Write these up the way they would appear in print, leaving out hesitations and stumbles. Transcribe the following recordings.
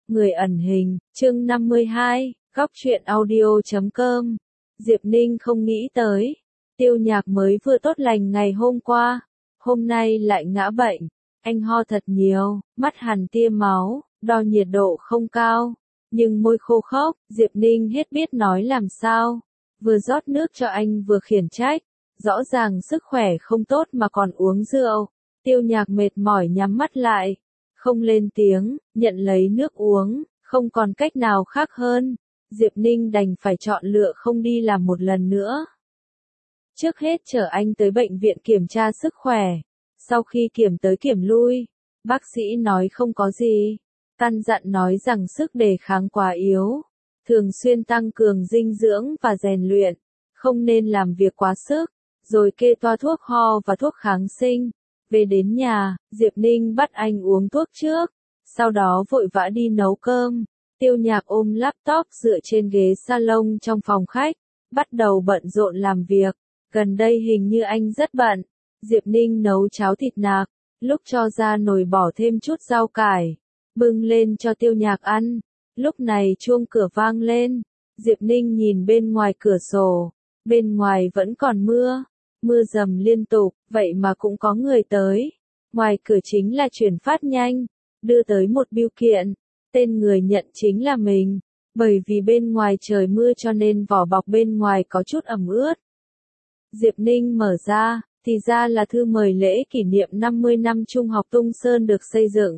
Người ẩn hình, chương 52, góc truyện audio.com. Diệp Ninh không nghĩ tới, Tiêu Nhạc mới vừa tốt lành ngày hôm qua, hôm nay lại ngã bệnh. Anh ho thật nhiều, mắt hằn tia máu, đo nhiệt độ không cao, nhưng môi khô khốc. Diệp Ninh hết biết nói làm sao, vừa rót nước cho anh vừa khiển trách, rõ ràng sức khỏe không tốt mà còn uống rượu. Tiêu Nhạc mệt mỏi nhắm mắt lại, không lên tiếng, nhận lấy nước uống, không còn cách nào khác hơn. Diệp Ninh đành phải chọn lựa không đi làm một lần nữa. Trước hết chở anh tới bệnh viện kiểm tra sức khỏe. Sau khi kiểm tới kiểm lui, bác sĩ nói không có gì. Căn dặn nói rằng sức đề kháng quá yếu, thường xuyên tăng cường dinh dưỡng và rèn luyện, không nên làm việc quá sức, rồi kê toa thuốc ho và thuốc kháng sinh. Về đến nhà, Diệp Ninh bắt anh uống thuốc trước, sau đó vội vã đi nấu cơm. Tiêu Nhạc ôm laptop dựa trên ghế salon trong phòng khách, bắt đầu bận rộn làm việc. Gần đây hình như anh rất bận. Diệp Ninh nấu cháo thịt nạc, lúc cho ra nồi bỏ thêm chút rau cải, bưng lên cho Tiêu Nhạc ăn. Lúc này chuông cửa vang lên, Diệp Ninh nhìn bên ngoài cửa sổ, bên ngoài vẫn còn mưa. Mưa dầm liên tục, vậy mà cũng có người tới. Ngoài cửa chính là chuyển phát nhanh, đưa tới một bưu kiện. Tên người nhận chính là mình. Bởi vì bên ngoài trời mưa cho nên vỏ bọc bên ngoài có chút ẩm ướt. Diệp Ninh mở ra, thì ra là thư mời lễ kỷ niệm 50 năm Trung học Tung Sơn được xây dựng.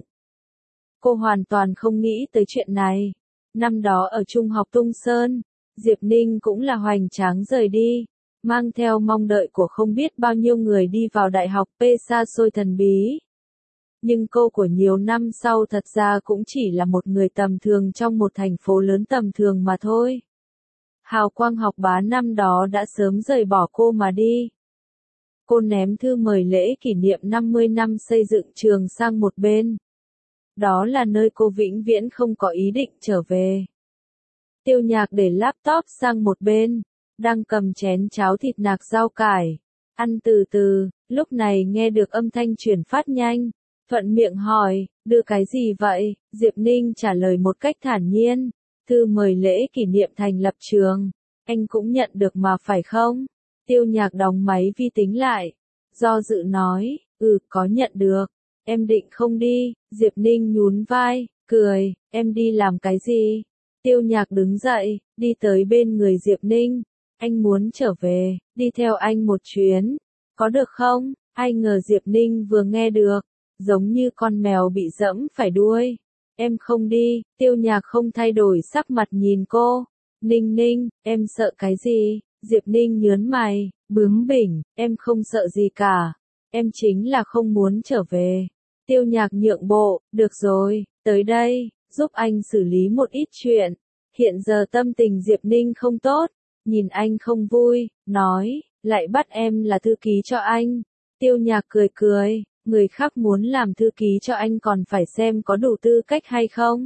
Cô hoàn toàn không nghĩ tới chuyện này. Năm đó ở Trung học Tung Sơn, Diệp Ninh cũng là hoành tráng rời đi, mang theo mong đợi của không biết bao nhiêu người đi vào đại học P xa xôi thần bí. Nhưng cô của nhiều năm sau thật ra cũng chỉ là một người tầm thường trong một thành phố lớn tầm thường mà thôi. Hào quang học bá năm đó đã sớm rời bỏ cô mà đi. Cô ném thư mời lễ kỷ niệm 50 năm xây dựng trường sang một bên. Đó là nơi cô vĩnh viễn không có ý định trở về. Tiêu Nhạc để laptop sang một bên, đang cầm chén cháo thịt nạc rau cải, ăn từ từ. Lúc này nghe được âm thanh chuyển phát nhanh, thuận miệng hỏi, đưa cái gì vậy? Diệp Ninh trả lời một cách thản nhiên, thư mời lễ kỷ niệm thành lập trường, anh cũng nhận được mà phải không? Tiêu Nhạc đóng máy vi tính lại, do dự nói, có nhận được, em định không đi. Diệp Ninh nhún vai, cười, em đi làm cái gì? Tiêu Nhạc đứng dậy, đi tới bên người Diệp Ninh, anh muốn trở về, đi theo anh một chuyến, có được không? Ai ngờ Diệp Ninh vừa nghe được, giống như con mèo bị dẫm phải đuôi. Em không đi. Tiêu Nhạc không thay đổi sắc mặt nhìn cô. Ninh Ninh, em sợ cái gì? Diệp Ninh nhớn mày, bướng bỉnh, em không sợ gì cả. Em chính là không muốn trở về. Tiêu Nhạc nhượng bộ, được rồi, tới đây, giúp anh xử lý một ít chuyện. Hiện giờ tâm tình Diệp Ninh không tốt, nhìn anh không vui, nói, lại bắt em là thư ký cho anh. Tiêu Nhạc cười cười, người khác muốn làm thư ký cho anh còn phải xem có đủ tư cách hay không.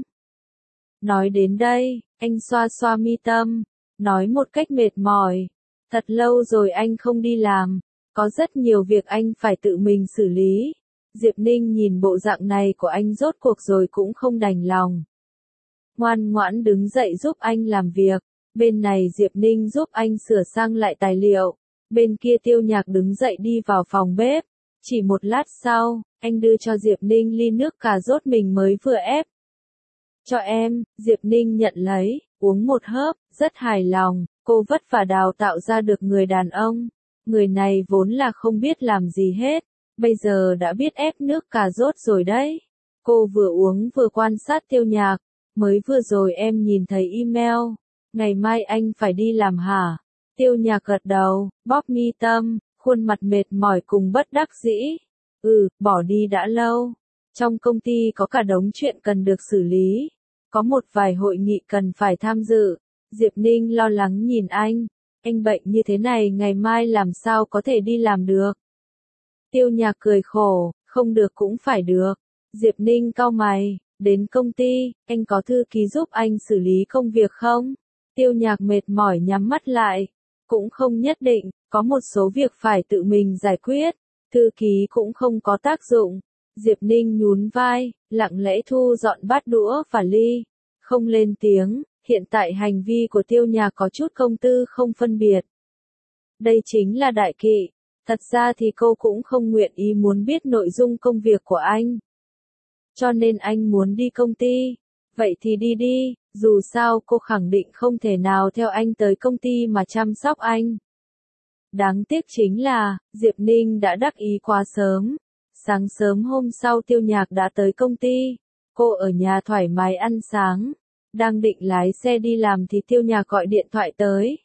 Nói đến đây, anh xoa xoa mi tâm, nói một cách mệt mỏi, thật lâu rồi anh không đi làm, có rất nhiều việc anh phải tự mình xử lý. Diệp Ninh nhìn bộ dạng này của anh rốt cuộc rồi cũng không đành lòng. Ngoan ngoãn đứng dậy giúp anh làm việc, bên này Diệp Ninh giúp anh sửa sang lại tài liệu, bên kia Tiêu Nhạc đứng dậy đi vào phòng bếp. Chỉ một lát sau, anh đưa cho Diệp Ninh ly nước cà rốt mình mới vừa ép. Cho em. Diệp Ninh nhận lấy, uống một hớp, rất hài lòng, cô vất vả đào tạo ra được người đàn ông. Người này vốn là không biết làm gì hết, bây giờ đã biết ép nước cà rốt rồi đấy. Cô vừa uống vừa quan sát Tiêu Nhạc, mới vừa rồi em nhìn thấy email, ngày mai anh phải đi làm hả? Tiêu Nhạc gật đầu, bóp mi tâm, khuôn mặt mệt mỏi cùng bất đắc dĩ. Bỏ đi đã lâu. Trong công ty có cả đống chuyện cần được xử lý. Có một vài hội nghị cần phải tham dự. Diệp Ninh lo lắng nhìn anh bệnh như thế này ngày mai làm sao có thể đi làm được. Tiêu Nhạc cười khổ, không được cũng phải được. Diệp Ninh cau mày, đến công ty, anh có thư ký giúp anh xử lý công việc không? Tiêu Nhạc mệt mỏi nhắm mắt lại. Cũng không nhất định, có một số việc phải tự mình giải quyết, thư ký cũng không có tác dụng. Diệp Ninh nhún vai, lặng lẽ thu dọn bát đũa và ly, không lên tiếng, hiện tại hành vi của Tiêu Nhạc có chút công tư không phân biệt. Đây chính là đại kỵ, thật ra thì cô cũng không nguyện ý muốn biết nội dung công việc của anh. Cho nên anh muốn đi công ty, vậy thì đi đi, dù sao cô khẳng định không thể nào theo anh tới công ty mà chăm sóc anh. Đáng tiếc chính là, Diệp Ninh đã đắc ý quá sớm. Sáng sớm hôm sau Tiêu Nhạc đã tới công ty, cô ở nhà thoải mái ăn sáng. Đang định lái xe đi làm thì Tiêu Nhạc gọi điện thoại tới.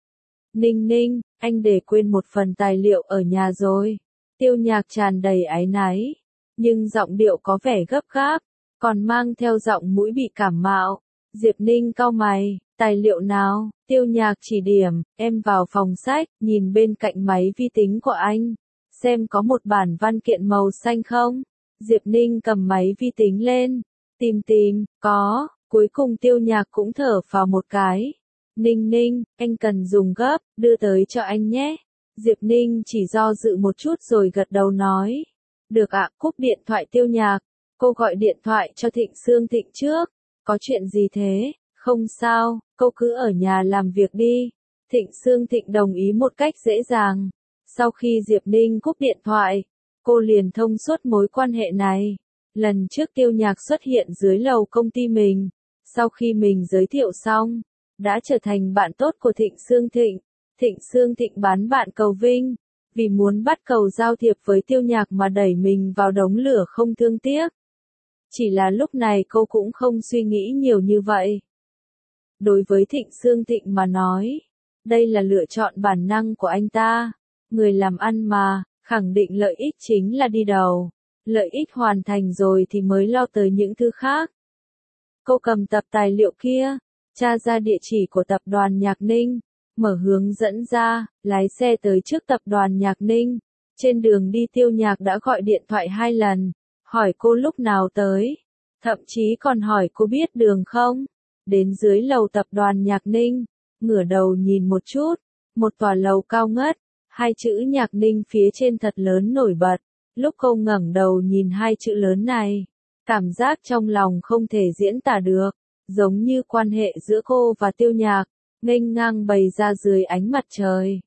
Ninh Ninh, anh để quên một phần tài liệu ở nhà rồi. Tiêu Nhạc tràn đầy áy náy, nhưng giọng điệu có vẻ gấp gáp, còn mang theo giọng mũi bị cảm mạo. Diệp Ninh cau mày, tài liệu nào? Tiêu Nhạc chỉ điểm, em vào phòng sách, nhìn bên cạnh máy vi tính của anh, xem có một bản văn kiện màu xanh không? Diệp Ninh cầm máy vi tính lên, tìm, có, cuối cùng Tiêu Nhạc cũng thở phào một cái. Ninh Ninh, anh cần dùng gấp, đưa tới cho anh nhé. Diệp Ninh chỉ do dự một chút rồi gật đầu nói. Được ạ, cúp điện thoại Tiêu Nhạc. Cô gọi điện thoại cho Thịnh Sương Thịnh trước. Có chuyện gì thế? Không sao, cô cứ ở nhà làm việc đi. Thịnh Sương Thịnh đồng ý một cách dễ dàng. Sau khi Diệp Ninh cúp điện thoại, cô liền thông suốt mối quan hệ này. Lần trước Tiêu Nhạc xuất hiện dưới lầu công ty mình. Sau khi mình giới thiệu xong, đã trở thành bạn tốt của Thịnh Sương Thịnh. Thịnh Sương Thịnh bán bạn cầu vinh, vì muốn bắt cầu giao thiệp với Tiêu Nhạc mà đẩy mình vào đống lửa không thương tiếc. Chỉ là lúc này cô cũng không suy nghĩ nhiều như vậy. Đối với Thịnh Sương Thịnh mà nói, đây là lựa chọn bản năng của anh ta. Người làm ăn mà, khẳng định lợi ích chính là đi đầu. Lợi ích hoàn thành rồi thì mới lo tới những thứ khác. Cô cầm tập tài liệu kia, tra ra địa chỉ của tập đoàn Nhạc Ninh, mở hướng dẫn ra, lái xe tới trước tập đoàn Nhạc Ninh. Trên đường đi Tiêu Nhạc đã gọi điện thoại 2 lần, hỏi cô lúc nào tới, thậm chí còn hỏi cô biết đường không. Đến dưới lầu tập đoàn Nhạc Ninh, ngửa đầu nhìn một chút, một tòa lầu cao ngất, 2 chữ Nhạc Ninh phía trên thật lớn nổi bật. Lúc cô ngẩng đầu nhìn 2 chữ lớn này, cảm giác trong lòng không thể diễn tả được, giống như quan hệ giữa cô và Tiêu Nhạc, nghênh ngang bày ra dưới ánh mặt trời.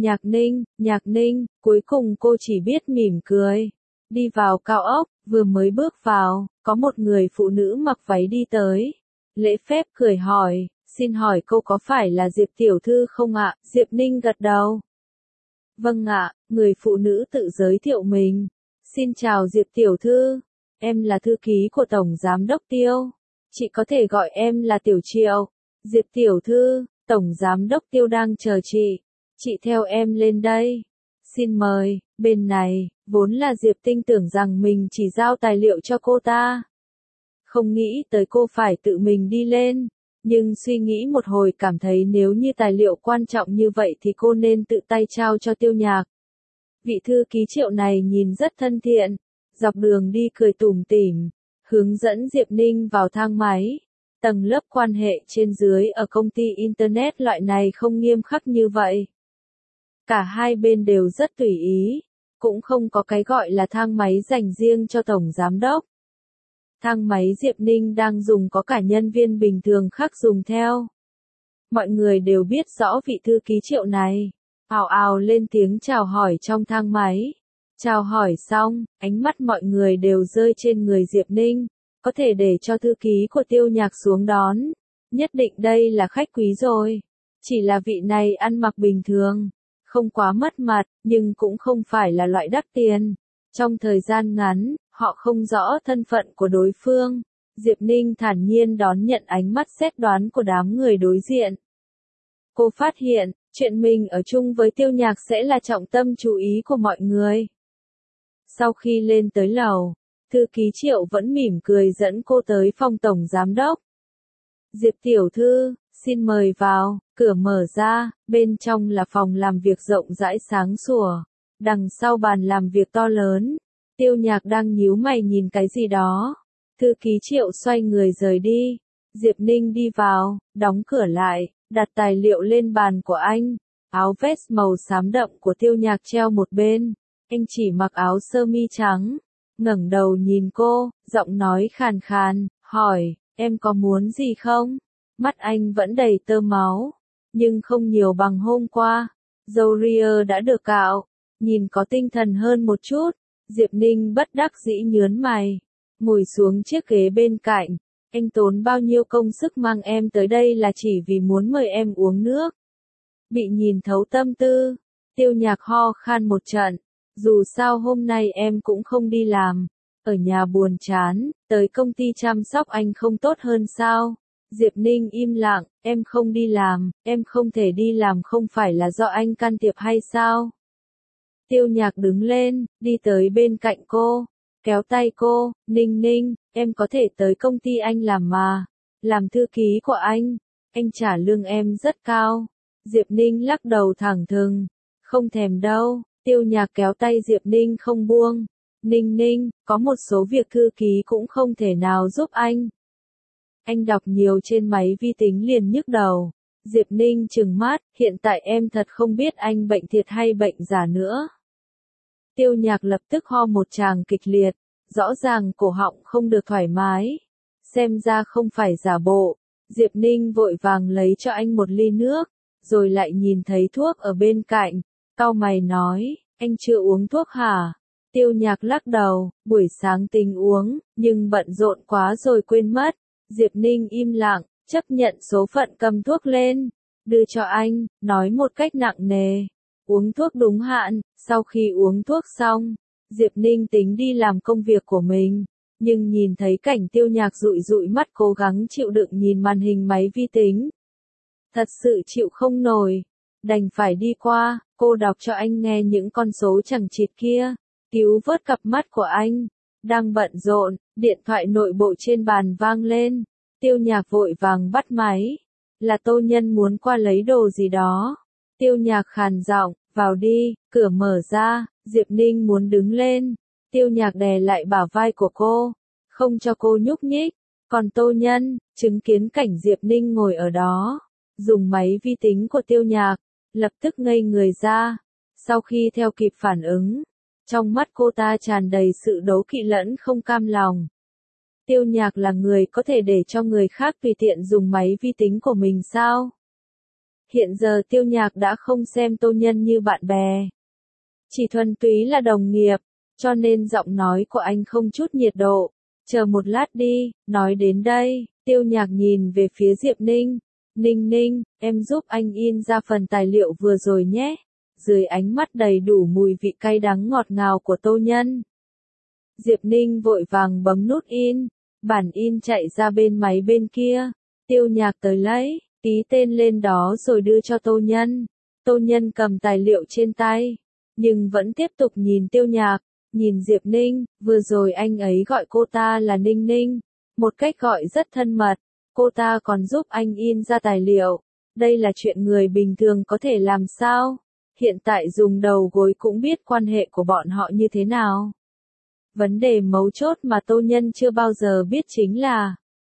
Nhạc Ninh, cuối cùng cô chỉ biết mỉm cười. Đi vào cao ốc, vừa mới bước vào, có một người phụ nữ mặc váy đi tới. Lễ phép cười hỏi, xin hỏi cô có phải là Diệp tiểu thư không ạ? Diệp Ninh gật đầu. Vâng ạ, người phụ nữ tự giới thiệu mình. Xin chào Diệp tiểu thư, em là thư ký của Tổng Giám đốc Tiêu. Chị có thể gọi em là Tiểu Triệu. Diệp tiểu thư, Tổng Giám đốc Tiêu đang chờ chị. Chị theo em lên đây. Xin mời, bên này, vốn là Diệp tin tưởng rằng mình chỉ giao tài liệu cho cô ta. Không nghĩ tới cô phải tự mình đi lên. Nhưng suy nghĩ một hồi cảm thấy nếu như tài liệu quan trọng như vậy thì cô nên tự tay trao cho Tiêu Nhạc. Vị thư ký Triệu này nhìn rất thân thiện, dọc đường đi cười tủm tỉm, hướng dẫn Diệp Ninh vào thang máy. Tầng lớp quan hệ trên dưới ở công ty Internet loại này không nghiêm khắc như vậy. Cả hai bên đều rất tùy ý, cũng không có cái gọi là thang máy dành riêng cho Tổng Giám đốc. Thang máy Diệp Ninh đang dùng có cả nhân viên bình thường khác dùng theo. Mọi người đều biết rõ vị thư ký Triệu này. Ào ào lên tiếng chào hỏi trong thang máy. Chào hỏi xong, ánh mắt mọi người đều rơi trên người Diệp Ninh. Có thể để cho thư ký của Tiêu Nhạc xuống đón. Nhất định đây là khách quý rồi. Chỉ là vị này ăn mặc bình thường. Không quá mất mặt, nhưng cũng không phải là loại đắt tiền. Trong thời gian ngắn, họ không rõ thân phận của đối phương. Diệp Ninh thản nhiên đón nhận ánh mắt xét đoán của đám người đối diện. Cô phát hiện, chuyện mình ở chung với Tiêu Nhạc sẽ là trọng tâm chú ý của mọi người. Sau khi lên tới lầu, thư ký Triệu vẫn mỉm cười dẫn cô tới phòng Tổng Giám đốc. Diệp tiểu thư, xin mời vào, cửa mở ra, bên trong là phòng làm việc rộng rãi sáng sủa. Đằng sau bàn làm việc to lớn, Tiêu Nhạc đang nhíu mày nhìn cái gì đó. Thư ký Triệu xoay người rời đi. Diệp Ninh đi vào, đóng cửa lại, đặt tài liệu lên bàn của anh. Áo vest màu xám đậm của Tiêu Nhạc treo một bên. Anh chỉ mặc áo sơ mi trắng. Ngẩng đầu nhìn cô, giọng nói khàn khàn, hỏi, em có muốn gì không? Mắt anh vẫn đầy tơ máu, nhưng không nhiều bằng hôm qua. Râu ria đã được cạo, nhìn có tinh thần hơn một chút. Diệp Ninh bất đắc dĩ nhớn mày, ngồi xuống chiếc ghế bên cạnh. Anh tốn bao nhiêu công sức mang em tới đây là chỉ vì muốn mời em uống nước. Bị nhìn thấu tâm tư, Tiêu Nhạc ho khan một trận. Dù sao hôm nay em cũng không đi làm, ở nhà buồn chán, tới công ty chăm sóc anh không tốt hơn sao? Diệp Ninh im lặng, em không đi làm, em không thể đi làm không phải là do anh can thiệp hay sao? Tiêu Nhạc đứng lên, đi tới bên cạnh cô, kéo tay cô, Ninh Ninh, em có thể tới công ty anh làm mà, làm thư ký của anh trả lương em rất cao. Diệp Ninh lắc đầu thẳng thừng, không thèm đâu. Tiêu Nhạc kéo tay Diệp Ninh không buông. Ninh Ninh, có một số việc thư ký cũng không thể nào giúp anh. Anh đọc nhiều trên máy vi tính liền nhức đầu. Diệp Ninh trừng mắt, hiện tại em thật không biết anh bệnh thiệt hay bệnh giả nữa. Tiêu Nhạc lập tức ho một tràng kịch liệt, rõ ràng cổ họng không được thoải mái. Xem ra không phải giả bộ. Diệp Ninh vội vàng lấy cho anh một ly nước, rồi lại nhìn thấy thuốc ở bên cạnh. Cau mày nói, anh chưa uống thuốc hả? Tiêu Nhạc lắc đầu, buổi sáng tính uống, nhưng bận rộn quá rồi quên mất. Diệp Ninh im lặng, chấp nhận số phận cầm thuốc lên, đưa cho anh, nói một cách nặng nề. Uống thuốc đúng hạn. Sau khi uống thuốc xong, Diệp Ninh tính đi làm công việc của mình, nhưng nhìn thấy cảnh Tiêu Nhạc dụi dụi mắt cố gắng chịu đựng nhìn màn hình máy vi tính. Thật sự chịu không nổi, đành phải đi qua, cô đọc cho anh nghe những con số chẳng chịt kia, cứu vớt cặp mắt của anh. Đang bận rộn, điện thoại nội bộ trên bàn vang lên, Tiêu Nhạc vội vàng bắt máy, là Tô Nhân muốn qua lấy đồ gì đó. Tiêu Nhạc khàn giọng, vào đi, cửa mở ra, Diệp Ninh muốn đứng lên, Tiêu Nhạc đè lại bả vai của cô, không cho cô nhúc nhích, còn Tô Nhân, chứng kiến cảnh Diệp Ninh ngồi ở đó, dùng máy vi tính của Tiêu Nhạc, lập tức ngây người ra, sau khi theo kịp phản ứng, trong mắt cô ta tràn đầy sự đố kỵ lẫn không cam lòng. Tiêu Nhạc là người có thể để cho người khác tùy tiện dùng máy vi tính của mình sao? Hiện giờ Tiêu Nhạc đã không xem Tô Nhân như bạn bè, chỉ thuần túy là đồng nghiệp, cho nên giọng nói của anh không chút nhiệt độ. Chờ một lát đi, nói đến đây, Tiêu Nhạc nhìn về phía Diệp Ninh. Ninh Ninh, em giúp anh in ra phần tài liệu vừa rồi nhé. Dưới ánh mắt đầy đủ mùi vị cay đắng ngọt ngào của Tô Nhân, Diệp Ninh vội vàng bấm nút in, bản in chạy ra bên máy bên kia. Tiêu Nhạc tới lấy, ký tên lên đó rồi đưa cho Tô Nhân. Tô Nhân cầm tài liệu trên tay, nhưng vẫn tiếp tục nhìn Tiêu Nhạc, nhìn Diệp Ninh. Vừa rồi anh ấy gọi cô ta là Ninh Ninh, một cách gọi rất thân mật. Cô ta còn giúp anh in ra tài liệu. Đây là chuyện người bình thường có thể làm sao? Hiện tại dùng đầu gối cũng biết quan hệ của bọn họ như thế nào. Vấn đề mấu chốt mà Tô Nhân chưa bao giờ biết chính là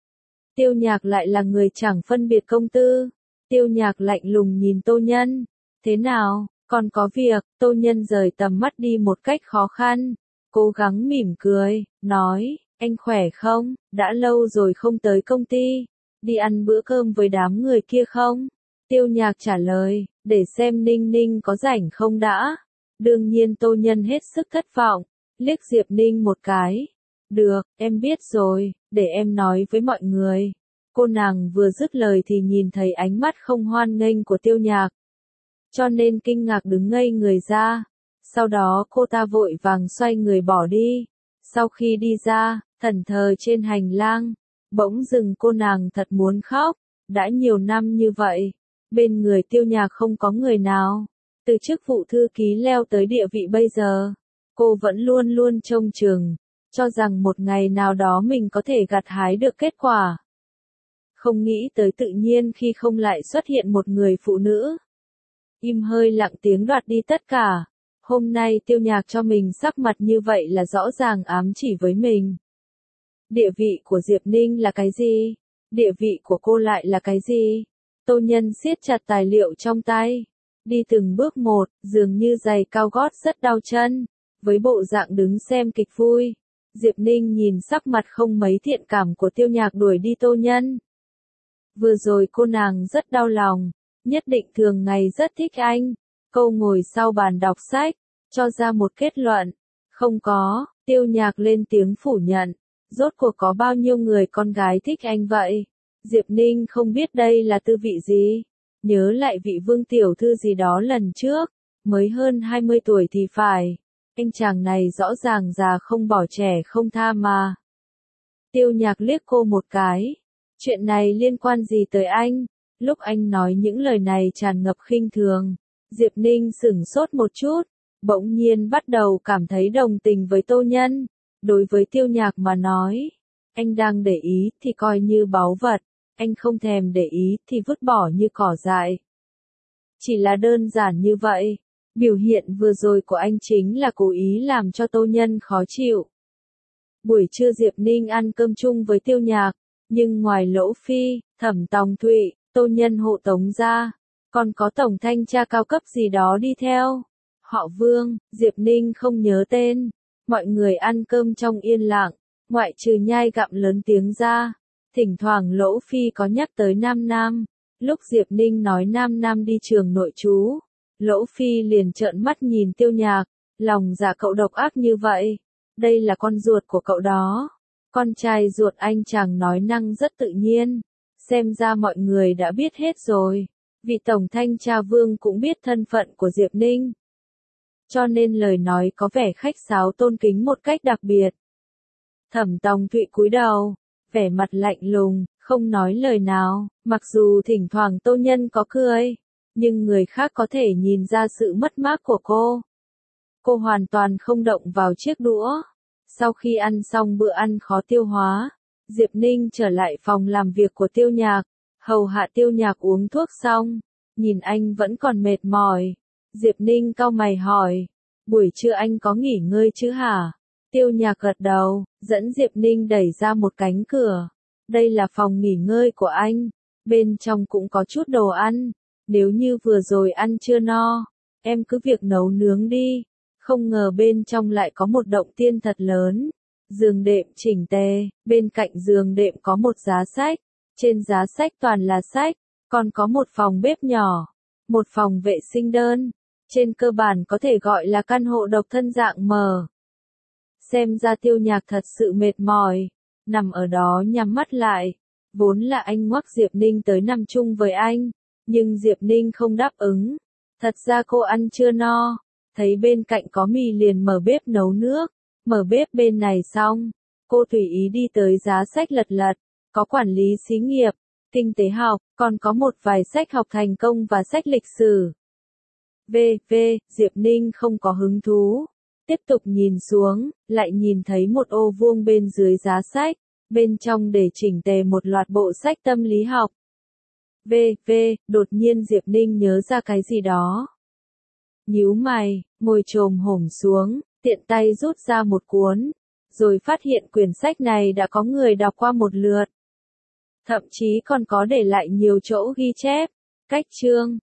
Tiêu Nhạc lại là người chẳng phân biệt công tư. Tiêu Nhạc lạnh lùng nhìn Tô Nhân. Thế nào, còn có việc? Tô Nhân rời tầm mắt đi một cách khó khăn, cố gắng mỉm cười, nói, anh khỏe không? Đã lâu rồi không tới công ty, đi ăn bữa cơm với đám người kia không? Tiêu Nhạc trả lời, để xem Ninh Ninh có rảnh không đã. Đương nhiên Tô Nhân hết sức thất vọng, liếc Diệp Ninh một cái. Được, em biết rồi, để em nói với mọi người. Cô nàng vừa dứt lời thì nhìn thấy ánh mắt không hoan nghênh của Tiêu Nhạc, cho nên kinh ngạc đứng ngây người ra. Sau đó cô ta vội vàng xoay người bỏ đi. Sau khi đi ra, thẫn thờ trên hành lang, bỗng dừng cô nàng thật muốn khóc. Đã nhiều năm như vậy, bên người Tiêu Nhạc không có người nào. Từ chức vụ thư ký leo tới địa vị bây giờ, cô vẫn luôn luôn trông chừng, cho rằng một ngày nào đó mình có thể gặt hái được kết quả. Không nghĩ tới tự nhiên khi không lại xuất hiện một người phụ nữ. Im hơi lặng tiếng đoạt đi tất cả. Hôm nay Tiêu Nhạc cho mình sắc mặt như vậy là rõ ràng ám chỉ với mình. Địa vị của Diệp Ninh là cái gì? Địa vị của cô lại là cái gì? Tô Nhân siết chặt tài liệu trong tay, đi từng bước một, dường như giày cao gót rất đau chân, với bộ dạng đứng xem kịch vui. Diệp Ninh nhìn sắc mặt không mấy thiện cảm của Tiêu Nhạc đuổi đi Tô Nhân. Vừa rồi cô nàng rất đau lòng, nhất định thường ngày rất thích anh. Cô ngồi sau bàn đọc sách, cho ra một kết luận. Không có, Tiêu Nhạc lên tiếng phủ nhận. Rốt cuộc có bao nhiêu người con gái thích anh vậy? Diệp Ninh không biết đây là tư vị gì. Nhớ lại vị Vương tiểu thư gì đó lần trước, mới hơn 20 tuổi thì phải. Anh chàng này rõ ràng già không bỏ trẻ không tha mà. Tiêu Nhạc liếc cô một cái. Chuyện này liên quan gì tới anh? Lúc anh nói những lời này tràn ngập khinh thường, Diệp Ninh sửng sốt một chút, bỗng nhiên bắt đầu cảm thấy đồng tình với Tô Nhân. Đối với Tiêu Nhạc mà nói, anh đang để ý thì coi như báu vật, anh không thèm để ý thì vứt bỏ như cỏ dại. Chỉ là đơn giản như vậy. Biểu hiện vừa rồi của anh chính là cố ý làm cho Tô Nhân khó chịu. Buổi trưa Diệp Ninh ăn cơm chung với Tiêu Nhạc, nhưng ngoài Lỗ Phi, Thẩm Tòng Thụy, Tô Nhân hộ tống ra, còn có tổng thanh tra cao cấp gì đó đi theo. Họ Vương, Diệp Ninh không nhớ tên. Mọi người ăn cơm trong yên lặng, ngoại trừ nhai gặm lớn tiếng ra. Thỉnh thoảng Lỗ Phi có nhắc tới Nam Nam. Lúc Diệp Ninh nói Nam Nam đi trường nội trú, Lỗ Phi liền trợn mắt nhìn Tiêu Nhạc, lòng dạ cậu độc ác như vậy. Đây là con ruột của cậu đó. Con trai ruột anh chàng nói năng rất tự nhiên. Xem ra mọi người đã biết hết rồi. Vị tổng thanh tra Vương cũng biết thân phận của Diệp Ninh. Cho nên lời nói có vẻ khách sáo tôn kính một cách đặc biệt. Thẩm Tòng Thụy cúi đầu, vẻ mặt lạnh lùng, không nói lời nào, mặc dù thỉnh thoảng Tô Nhân có cười, nhưng người khác có thể nhìn ra sự mất mát của cô. Cô hoàn toàn không động vào chiếc đũa. Sau khi ăn xong bữa ăn khó tiêu hóa, Diệp Ninh trở lại phòng làm việc của Tiêu Nhạc, hầu hạ Tiêu Nhạc uống thuốc xong, nhìn anh vẫn còn mệt mỏi. Diệp Ninh cau mày hỏi, buổi trưa anh có nghỉ ngơi chứ hả? Tiêu Nhạc gật đầu, dẫn Diệp Ninh đẩy ra một cánh cửa. Đây là phòng nghỉ ngơi của anh, bên trong cũng có chút đồ ăn, nếu như vừa rồi ăn chưa no, em cứ việc nấu nướng đi. Không ngờ bên trong lại có một động tiên thật lớn. Giường đệm chỉnh tề, bên cạnh giường đệm có một giá sách, trên giá sách toàn là sách, còn có một phòng bếp nhỏ, một phòng vệ sinh đơn, trên cơ bản có thể gọi là căn hộ độc thân dạng mờ. Xem ra Tiêu Nhạc thật sự mệt mỏi, nằm ở đó nhắm mắt lại. Vốn là anh ngoắc Diệp Ninh tới nằm chung với anh, nhưng Diệp Ninh không đáp ứng. Thật ra cô ăn chưa no, thấy bên cạnh có mì liền mở bếp nấu nước. Mở bếp bên này xong, cô tùy ý đi tới giá sách lật lật, có quản lý xí nghiệp, kinh tế học, còn có một vài sách học thành công và sách lịch sử. Diệp Ninh không có hứng thú. Tiếp tục nhìn xuống, lại nhìn thấy một ô vuông bên dưới giá sách, bên trong để chỉnh tề một loạt bộ sách tâm lý học. Đột nhiên Diệp Ninh nhớ ra cái gì đó. Nhíu mày, ngồi chồm hổm xuống, tiện tay rút ra một cuốn, rồi phát hiện quyển sách này đã có người đọc qua một lượt. Thậm chí còn có để lại nhiều chỗ ghi chép, cách chương,